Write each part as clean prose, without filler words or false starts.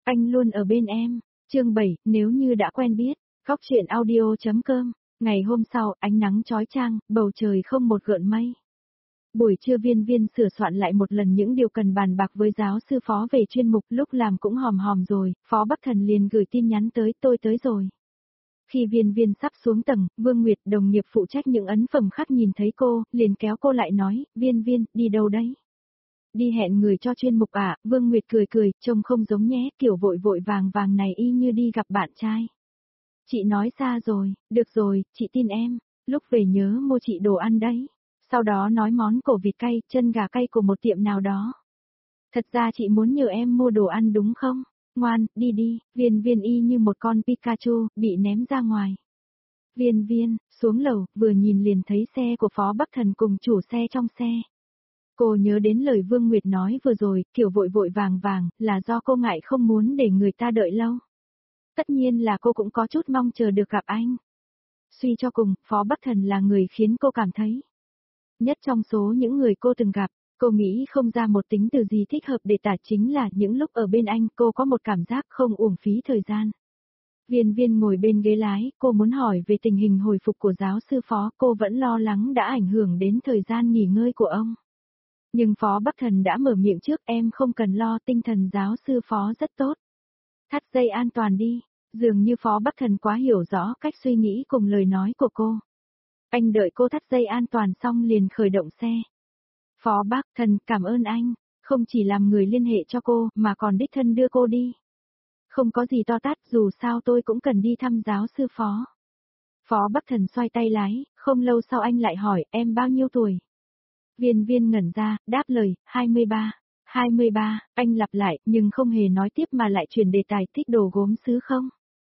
Anh luôn ở bên em. Chương 7, nếu như đã quen biết. Góc truyện audio.com. Ngày hôm sau, ánh nắng chói chang, bầu trời không một gợn mây. Buổi trưa Viên Viên sửa soạn lại một lần những điều cần bàn bạc với giáo sư Phó về chuyên mục, lúc làm cũng hòm hòm rồi, Phó Bắc Thần liền gửi tin nhắn tới, tôi tới rồi. Khi Viên Viên sắp xuống tầng, Vương Nguyệt đồng nghiệp phụ trách những ấn phẩm khác nhìn thấy cô, liền kéo cô lại nói, Viên Viên, đi đâu đấy? Đi hẹn người cho chuyên mục à? Vương Nguyệt cười cười, trông không giống nhé, kiểu vội vội vàng vàng này y như đi gặp bạn trai. Chị nói xa rồi, được rồi, chị tin em, lúc về nhớ mua chị đồ ăn đấy. Sau đó nói món cổ vịt cay, chân gà cay của một tiệm nào đó. Thật ra chị muốn nhờ em mua đồ ăn đúng không? Ngoan, đi đi, Viên Viên y như một con Pikachu, bị ném ra ngoài. Viên Viên, xuống lầu, vừa nhìn liền thấy xe của Phó Bắc Thần cùng chủ xe trong xe. Cô nhớ đến lời Vương Nguyệt nói vừa rồi, kiểu vội vội vàng vàng, là do cô ngại không muốn để người ta đợi lâu. Tất nhiên là cô cũng có chút mong chờ được gặp anh. Suy cho cùng, Phó Bắc Thần là người khiến cô cảm thấy. Nhất trong số những người cô từng gặp, cô nghĩ không ra một tính từ gì thích hợp để tả, chính là những lúc ở bên anh cô có một cảm giác không uổng phí thời gian. Viên Viên ngồi bên ghế lái, cô muốn hỏi về tình hình hồi phục của giáo sư Phó, cô vẫn lo lắng đã ảnh hưởng đến thời gian nghỉ ngơi của ông. Nhưng Phó Bắc Thần đã mở miệng trước, em không cần lo, tinh thần giáo sư Phó rất tốt. Thắt dây an toàn đi, dường như Phó Bắc Thần quá hiểu rõ cách suy nghĩ cùng lời nói của cô. Anh đợi cô thắt dây an toàn xong liền khởi động xe. Phó Bắc Thần, cảm ơn anh, không chỉ làm người liên hệ cho cô, mà còn đích thân đưa cô đi. Không có gì to tát, dù sao tôi cũng cần đi thăm giáo sư Phó. Phó Bắc Thần xoay tay lái, không lâu sau anh lại hỏi, em bao nhiêu tuổi? Viên Viên ngẩn ra, đáp lời, 23. 23, anh lặp lại, nhưng không hề nói tiếp mà lại chuyển đề tài, thích đồ gốm sứ không?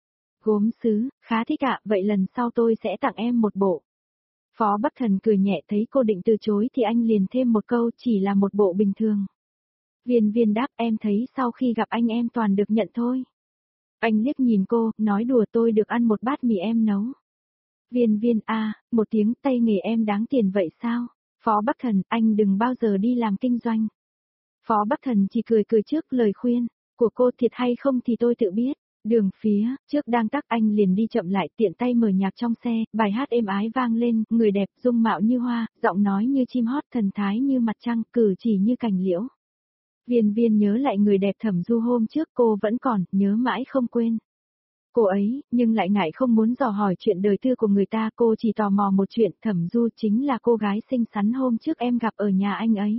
Gốm sứ, khá thích ạ, vậy lần sau tôi sẽ tặng em một bộ. Phó Bắc Thần cười nhẹ, thấy cô định từ chối thì anh liền thêm một câu, chỉ là một bộ bình thường. Viên Viên đáp, em thấy sau khi gặp anh em toàn được nhận thôi. Anh liếc nhìn cô, nói đùa, tôi được ăn một bát mì em nấu. Viên Viên một tiếng, tay nghề em đáng tiền vậy sao? Phó Bắc Thần, anh đừng bao giờ đi làm kinh doanh. Phó Bắc Thần chỉ cười cười trước lời khuyên của cô, thiệt hay không thì tôi tự biết. Đường phía trước đang tắc, anh liền đi chậm lại, tiện tay mở nhạc trong xe, bài hát êm ái vang lên, người đẹp, dung mạo như hoa, giọng nói như chim hót, thần thái như mặt trăng, cử chỉ như cành liễu. Viên Viên nhớ lại người đẹp Thẩm Du hôm trước, cô vẫn còn nhớ mãi không quên. Cô ấy, nhưng lại ngại không muốn dò hỏi chuyện đời tư của người ta, cô chỉ tò mò một chuyện, Thẩm Du chính là cô gái xinh xắn hôm trước em gặp ở nhà anh ấy.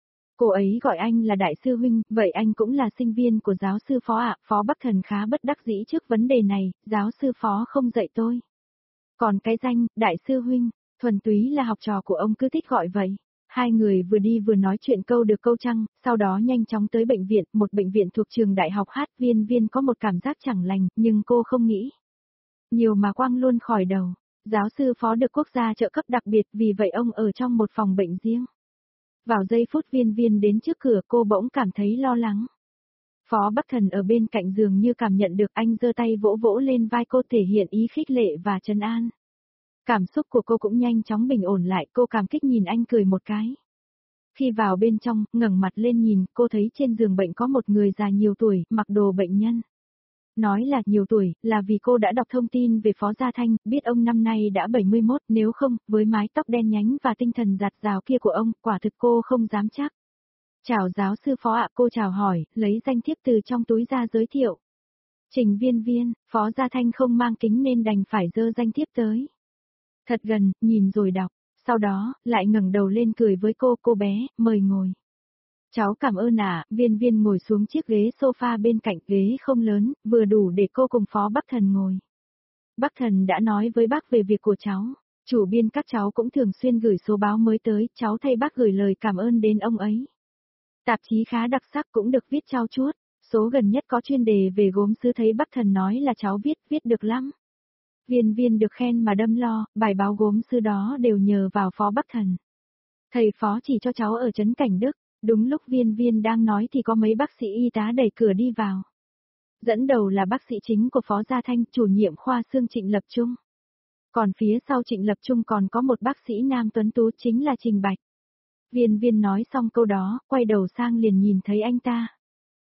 Cô ấy gọi anh là đại sư huynh, vậy anh cũng là sinh viên của giáo sư Phó ạ? Phó Bắc Thần khá bất đắc dĩ trước vấn đề này, giáo sư Phó không dạy tôi. Còn cái danh, đại sư huynh, thuần túy là học trò của ông cứ thích gọi vậy. Hai người vừa đi vừa nói chuyện câu được câu trăng, sau đó nhanh chóng tới bệnh viện, một bệnh viện thuộc trường đại học Hát. Viên Viên có một cảm giác chẳng lành, nhưng cô không nghĩ nhiều mà quăng luôn khỏi đầu. Giáo sư Phó được quốc gia trợ cấp đặc biệt, vì vậy ông ở trong một phòng bệnh riêng. Vào giây phút Viên Viên đến trước cửa, cô bỗng cảm thấy lo lắng. Phó Bắc Thần ở bên cạnh giường như cảm nhận được, anh giơ tay vỗ vỗ lên vai cô, thể hiện ý khích lệ và trấn an. Cảm xúc của cô cũng nhanh chóng bình ổn lại, cô cảm kích nhìn anh cười một cái. Khi vào bên trong, ngẩng mặt lên nhìn, cô thấy trên giường bệnh có một người già nhiều tuổi, mặc đồ bệnh nhân. Nói là nhiều tuổi, là vì cô đã đọc thông tin về Phó Gia Thanh, biết ông năm nay đã 71, nếu không, với mái tóc đen nhánh và tinh thần dạt dào kia của ông, quả thực cô không dám chắc. Chào giáo sư Phó ạ, cô chào hỏi, lấy danh thiếp từ trong túi ra giới thiệu. Trình Viên Viên, Phó Gia Thanh không mang kính nên đành phải giơ danh thiếp tới. Thật gần, nhìn rồi đọc, sau đó, lại ngẩng đầu lên cười với cô bé, mời ngồi. Cháu cảm ơn ạ. Viên Viên ngồi xuống chiếc ghế sofa bên cạnh, ghế không lớn, vừa đủ để cô cùng Phó Bắc Thần ngồi. Bắc Thần đã nói với bác về việc của cháu, chủ biên các cháu cũng thường xuyên gửi số báo mới tới, cháu thay bác gửi lời cảm ơn đến ông ấy. Tạp chí khá đặc sắc cũng được viết trau chuốt, số gần nhất có chuyên đề về gốm sứ, thấy Bắc Thần nói là cháu viết được lắm. Viên Viên được khen mà đâm lo, bài báo gốm sứ đó đều nhờ vào Phó Bắc Thần. Thầy Phó chỉ cho cháu ở trấn Cảnh Đức. Đúng lúc Viên Viên đang nói thì có mấy bác sĩ y tá đẩy cửa đi vào. Dẫn đầu là bác sĩ chính của Phó Gia Thanh, chủ nhiệm khoa xương Trịnh Lập Trung. Còn phía sau Trịnh Lập Trung còn có một bác sĩ nam tuấn tú, chính là Trình Bạch. Viên Viên nói xong câu đó, quay đầu sang liền nhìn thấy anh ta.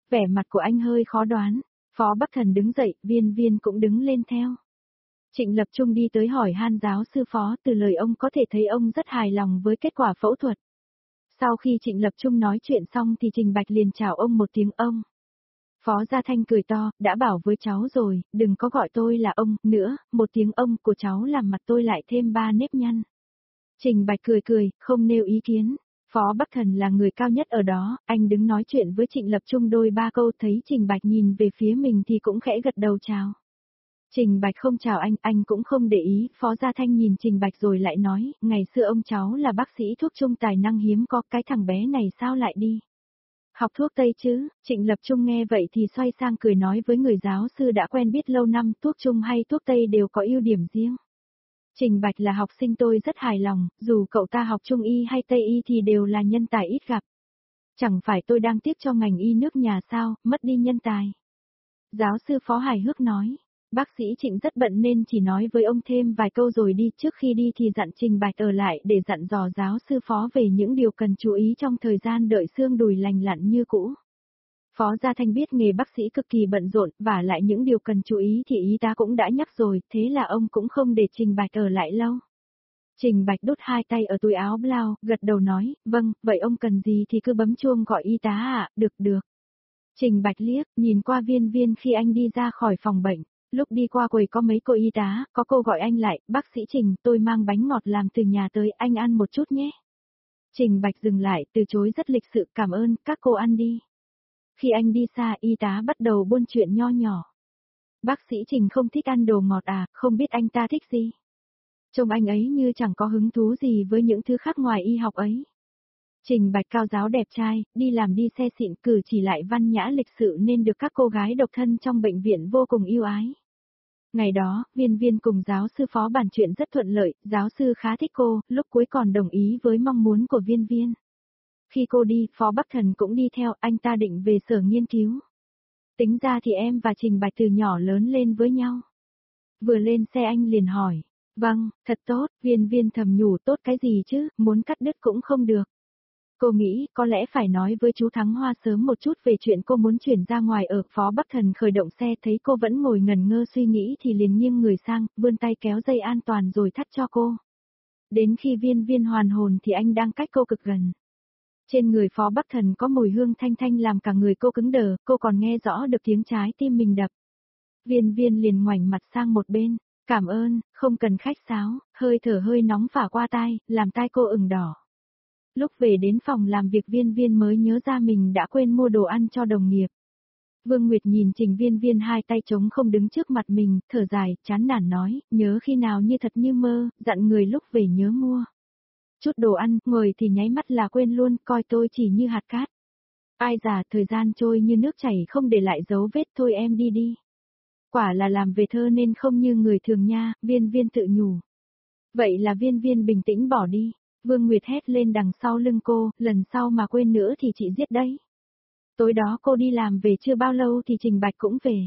Vẻ mặt của anh hơi khó đoán. Phó Bắc Thần đứng dậy, Viên Viên cũng đứng lên theo. Trịnh Lập Trung đi tới hỏi han giáo sư Phó, từ lời ông có thể thấy ông rất hài lòng với kết quả phẫu thuật. Sau khi Trịnh Lập Trung nói chuyện xong thì Trình Bạch liền chào ông một tiếng ông. Phó Gia Thanh cười to, đã bảo với cháu rồi, đừng có gọi tôi là ông, nữa, một tiếng ông của cháu làm mặt tôi lại thêm 3 nếp nhăn. Trình Bạch cười cười, không nêu ý kiến. Phó Bắc Thần là người cao nhất ở đó, anh đứng nói chuyện với Trịnh Lập Trung đôi ba câu thấy Trình Bạch nhìn về phía mình thì cũng khẽ gật đầu chào. Trình Bạch không chào anh cũng không để ý, Phó Gia Thanh nhìn Trình Bạch rồi lại nói, ngày xưa ông cháu là bác sĩ thuốc trung tài năng hiếm có, cái thằng bé này sao lại đi học thuốc Tây chứ. Trịnh Lập Trung nghe vậy thì xoay sang cười nói với người giáo sư đã quen biết lâu năm, thuốc Trung hay thuốc Tây đều có ưu điểm riêng. Trình Bạch là học sinh tôi rất hài lòng, dù cậu ta học Trung y hay Tây y thì đều là nhân tài ít gặp. Chẳng phải tôi đang tiếc cho ngành y nước nhà sao, mất đi nhân tài. Giáo sư Phó hài hước nói, bác sĩ Trịnh rất bận nên chỉ nói với ông thêm vài câu rồi đi, trước khi đi thì dặn Trình Bạch ở lại để dặn dò giáo sư Phó về những điều cần chú ý trong thời gian đợi xương đùi lành lặn như cũ. Phó Gia Thanh biết nghề bác sĩ cực kỳ bận rộn, và lại những điều cần chú ý thì y tá cũng đã nhắc rồi, thế là ông cũng không để Trình Bạch ở lại lâu. Trình Bạch đút hai tay ở túi áo blau, gật đầu nói, vâng, vậy ông cần gì thì cứ bấm chuông gọi y tá ạ, được. Trình Bạch liếc, nhìn qua Viên Viên khi anh đi ra khỏi phòng bệnh. Lúc đi qua quầy có mấy cô y tá, có cô gọi anh lại, bác sĩ Trình, tôi mang bánh ngọt làm từ nhà tới, anh ăn một chút nhé. Trình Bạch dừng lại, từ chối rất lịch sự, cảm ơn, các cô ăn đi. Khi anh đi xa, y tá bắt đầu buôn chuyện nho nhỏ. Bác sĩ Trình không thích ăn đồ ngọt à, không biết anh ta thích gì. Trông anh ấy như chẳng có hứng thú gì với những thứ khác ngoài y học ấy. Trình Bạch cao giáo đẹp trai, đi làm đi xe xịn, cử chỉ lại văn nhã lịch sự nên được các cô gái độc thân trong bệnh viện vô cùng yêu ái. Ngày đó, Viên Viên cùng giáo sư Phó bàn chuyện rất thuận lợi, giáo sư khá thích cô, lúc cuối còn đồng ý với mong muốn của Viên Viên. Khi cô đi, Phó Bắc Thần cũng đi theo, anh ta định về sở nghiên cứu. Tính ra thì em và Trình Bạch từ nhỏ lớn lên với nhau. Vừa lên xe anh liền hỏi, vâng, thật tốt, Viên Viên thầm nhủ tốt cái gì chứ, muốn cắt đứt cũng không được. Cô nghĩ có lẽ phải nói với chú Thắng Hoa sớm một chút về chuyện cô muốn chuyển ra ngoài ở. Phó Bắc Thần khởi động xe thấy cô vẫn ngồi ngẩn ngơ suy nghĩ thì liền nghiêng người sang, vươn tay kéo dây an toàn rồi thắt cho cô. Đến khi Viên Viên hoàn hồn thì anh đang cách cô cực gần. Trên người Phó Bắc Thần có mùi hương thanh thanh làm cả người cô cứng đờ, cô còn nghe rõ được tiếng trái tim mình đập. Viên Viên liền ngoảnh mặt sang một bên, cảm ơn, không cần khách sáo, hơi thở hơi nóng phả qua tai, làm tai cô ửng đỏ. Lúc về đến phòng làm việc Viên Viên mới nhớ ra mình đã quên mua đồ ăn cho đồng nghiệp. Vương Nguyệt nhìn Trình Viên Viên hai tay trống không đứng trước mặt mình, thở dài, chán nản nói, nhớ khi nào như thật như mơ, dặn người lúc về nhớ mua. Chút đồ ăn, ngồi thì nháy mắt là quên luôn, coi tôi chỉ như hạt cát. Ai già, thời gian trôi như nước chảy không để lại dấu vết, thôi em đi đi. Quả là làm về thơ nên không như người thường nha, Viên Viên tự nhủ. Vậy là Viên Viên bình tĩnh bỏ đi. Vương Nguyệt hét lên đằng sau lưng cô, lần sau mà quên nữa thì chị giết đấy. Tối đó cô đi làm về chưa bao lâu thì Trình Bạch cũng về.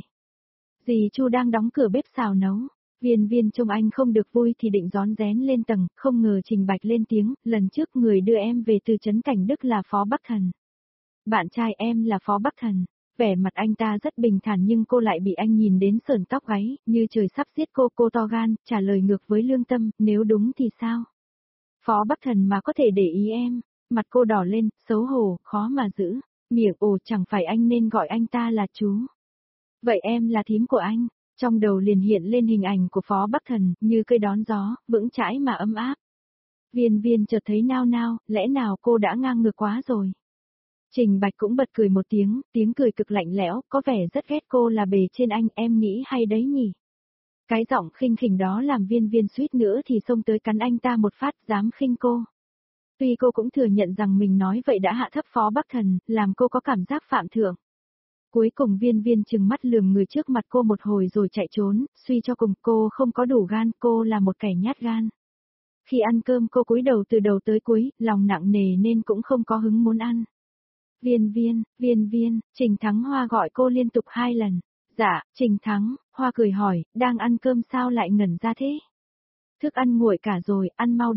Dì Chu đang đóng cửa bếp xào nấu. Viên Viên trông anh không được vui thì định rón rén lên tầng, không ngờ Trình Bạch lên tiếng, lần trước người đưa em về từ trấn Cảnh Đức là Phó Bắc Thần. Bạn trai em là Phó Bắc Thần. Vẻ mặt anh ta rất bình thản nhưng cô lại bị anh nhìn đến sởn tóc gáy, như trời sắp giết cô to gan, trả lời ngược với lương tâm, nếu đúng thì sao? Phó Bắc Thần mà có thể để ý em, mặt cô đỏ lên, xấu hổ, khó mà giữ, miệng chẳng phải anh nên gọi anh ta là chú. Vậy em là thím của anh, trong đầu liền hiện lên hình ảnh của Phó Bắc Thần, như cây đón gió, vững chãi mà ấm áp. Viên Viên chợt thấy nao nao, lẽ nào cô đã ngang ngược quá rồi. Trình Bạch cũng bật cười một tiếng cười cực lạnh lẽo, có vẻ rất ghét cô là bề trên anh, em nghĩ hay đấy nhỉ. Cái giọng khinh khỉnh đó làm Viên Viên suýt nữa thì xông tới cắn anh ta một phát, dám khinh cô. Tuy cô cũng thừa nhận rằng mình nói vậy đã hạ thấp Phó Bắc Thần, làm cô có cảm giác phạm thượng. Cuối cùng Viên Viên trừng mắt lườm người trước mặt cô một hồi rồi chạy trốn, suy cho cùng cô không có đủ gan, cô là một kẻ nhát gan. Khi ăn cơm cô cúi đầu từ đầu tới cuối, lòng nặng nề nên cũng không có hứng muốn ăn. Viên Viên, Trình Thắng Hoa gọi cô liên tục 2 lần. Dạ, Trình Thắng, Hoa cười hỏi, đang ăn cơm sao lại ngẩn ra thế? Thức ăn nguội cả rồi, ăn mau đi.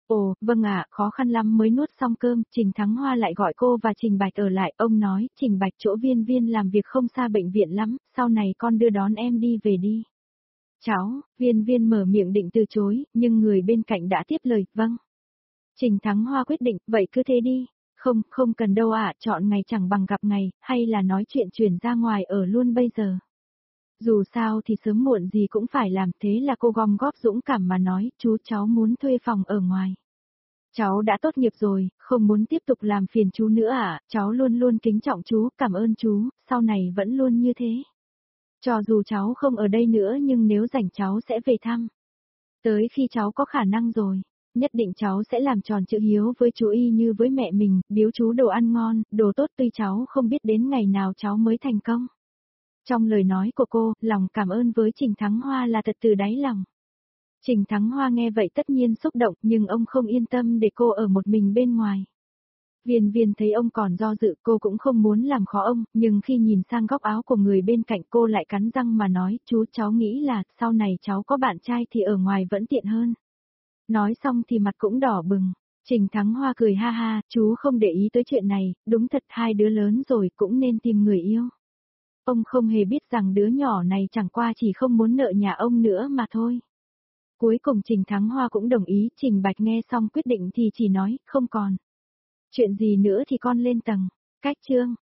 Ồ, vâng ạ, khó khăn lắm mới nuốt xong cơm, Trình Thắng Hoa lại gọi cô và Trình Bạch ở lại, ông nói, Trình Bạch chỗ viên viên làm việc không xa bệnh viện lắm, sau này con đưa đón em đi về đi. Cháu, viên viên mở miệng định từ chối, nhưng người bên cạnh đã tiếp lời, vâng. Trình Thắng Hoa quyết định, vậy cứ thế đi. Không, không cần đâu ạ, chọn ngày chẳng bằng gặp ngày, hay là nói chuyện chuyển ra ngoài ở luôn bây giờ. Dù sao thì sớm muộn gì cũng phải làm, thế là cô gom góp dũng cảm mà nói, chú cháu muốn thuê phòng ở ngoài. Cháu đã tốt nghiệp rồi, không muốn tiếp tục làm phiền chú nữa à, cháu luôn luôn kính trọng chú, cảm ơn chú, sau này vẫn luôn như thế. Cho dù cháu không ở đây nữa nhưng nếu rảnh cháu sẽ về thăm. Tới khi cháu có khả năng rồi, nhất định cháu sẽ làm tròn chữ hiếu với chú y như với mẹ mình, biếu chú đồ ăn ngon, đồ tốt tuy cháu không biết đến ngày nào cháu mới thành công. Trong lời nói của cô, lòng cảm ơn với Trình Thắng Hoa là thật từ đáy lòng. Trình Thắng Hoa nghe vậy tất nhiên xúc động nhưng ông không yên tâm để cô ở một mình bên ngoài. Viên viên thấy ông còn do dự cô cũng không muốn làm khó ông, nhưng khi nhìn sang góc áo của người bên cạnh cô lại cắn răng mà nói, chú cháu nghĩ là sau này cháu có bạn trai thì ở ngoài vẫn tiện hơn. Nói xong thì mặt cũng đỏ bừng. Trình Thắng Hoa cười ha ha, chú không để ý tới chuyện này, đúng thật hai đứa lớn rồi cũng nên tìm người yêu. Ông không hề biết rằng đứa nhỏ này chẳng qua chỉ không muốn nợ nhà ông nữa mà thôi. Cuối cùng Trình Thắng Hoa cũng đồng ý, Trình Bạch nghe xong quyết định thì chỉ nói, không còn. Chuyện gì nữa thì con lên tầng. Cách chương.